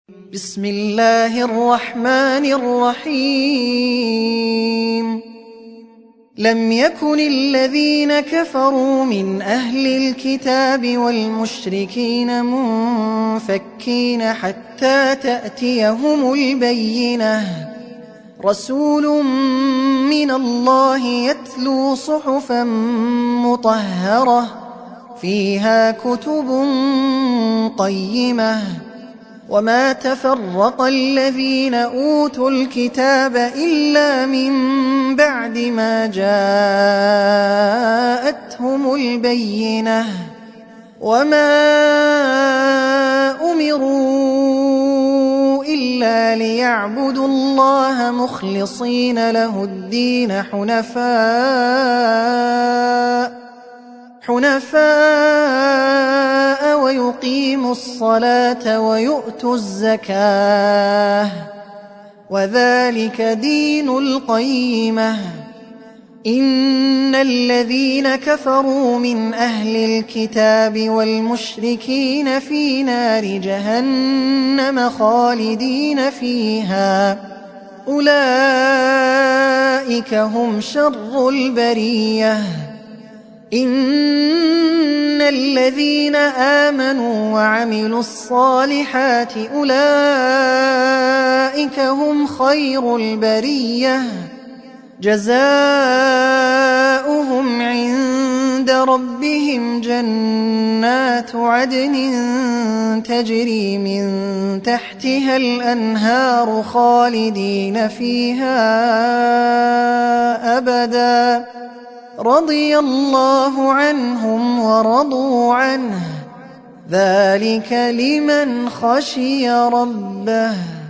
بسم الله الرحمن الرحيم لم يكن الذين كفروا من أهل الكتاب والمشركين منفكين حتى تأتيهم البينة رسول من الله يتلو صحفا مطهرة فيها كتب قيمة وما تفرق الذين أوتوا الكتاب إلا من بعد ما جاءتهم البينة وما أمروا إلا ليعبدوا الله مخلصين له الدين حنفاء ويقيموا الصلاة ويؤتوا الزكاة وذلك دين القيمة إن الذين كفروا من أهل الكتاب والمشركين في نار جهنم خالدين فيها أولئك هم شر البرية إن الذين آمنوا وعملوا الصالحات أولئك هم خير البرية جزاؤهم عند ربهم جنات عدن تجري من تحتها الأنهار خالدين فيها أبدا رضي الله عنهم ورضوا عنه ذلك لمن خشي ربه.